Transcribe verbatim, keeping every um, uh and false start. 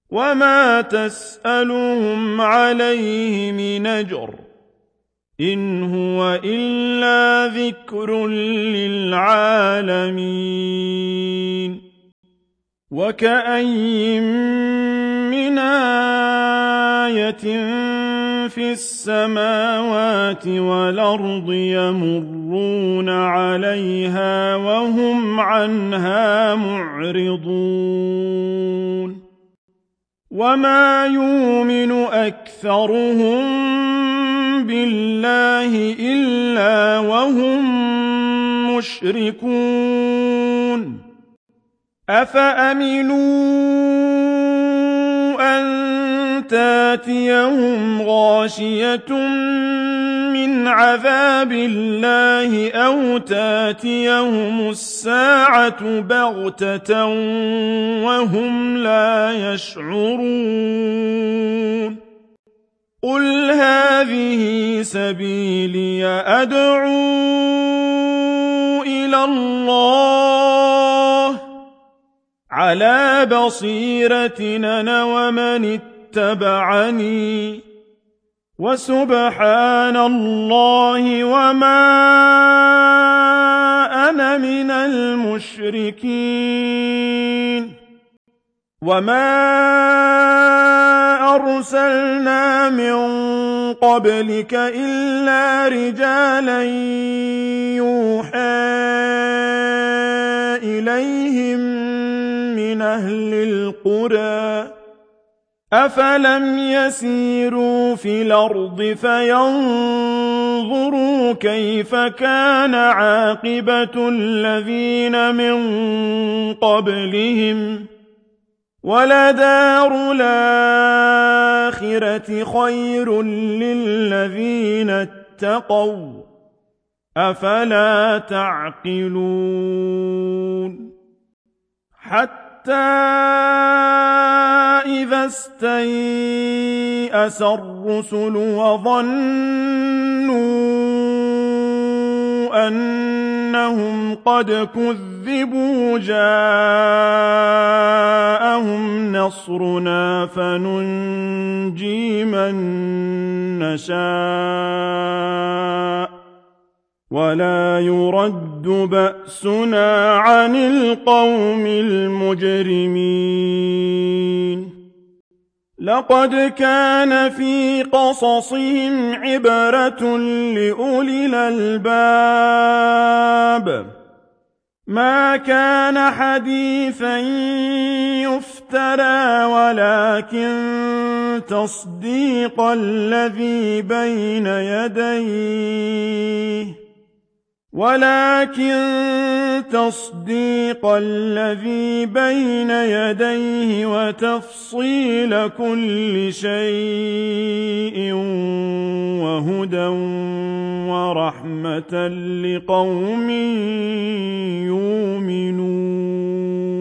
وما تسألهم عليه من أجر إن هو إلا ذكر للعالمين وكأين من آية في السماوات والأرض يمرون عليها وهم عنها معرضون وما يؤمن أكثرهم بالله إلا وهم مشركون أفأمنوا أن تاتيهم غاشية من عذاب الله أو تاتيهم الساعة بغتة وهم لا يشعرون قل هذه سبيلي أدعو إلى الله على بصيرة أنا ومن اتبعني وسبحان الله وما أنا من المشركين وما أرسلنا من قبلك إلا رجالا يوحى إليهم من أهل القرى أفلم يسيروا في الأرض فينظروا كيف كان عاقبة الذين من قبلهم ولدار الآخرة خير للذين اتقوا أفلا تعقلون حتى إذا استيأس الرسل وظنوا أنهم قد كذبوا جاءهم نصرنا فننجي من نشاء ولا يرد بأسنا عن القوم المجرمين لقد كان في قصصهم عبرة لأولي الألباب ما كان حديثا يفترى ولكن تصديق الذي بين يديه ولكن تصديق الذي بين يديه وتفصيل كل شيء وهدى ورحمة لقوم يؤمنون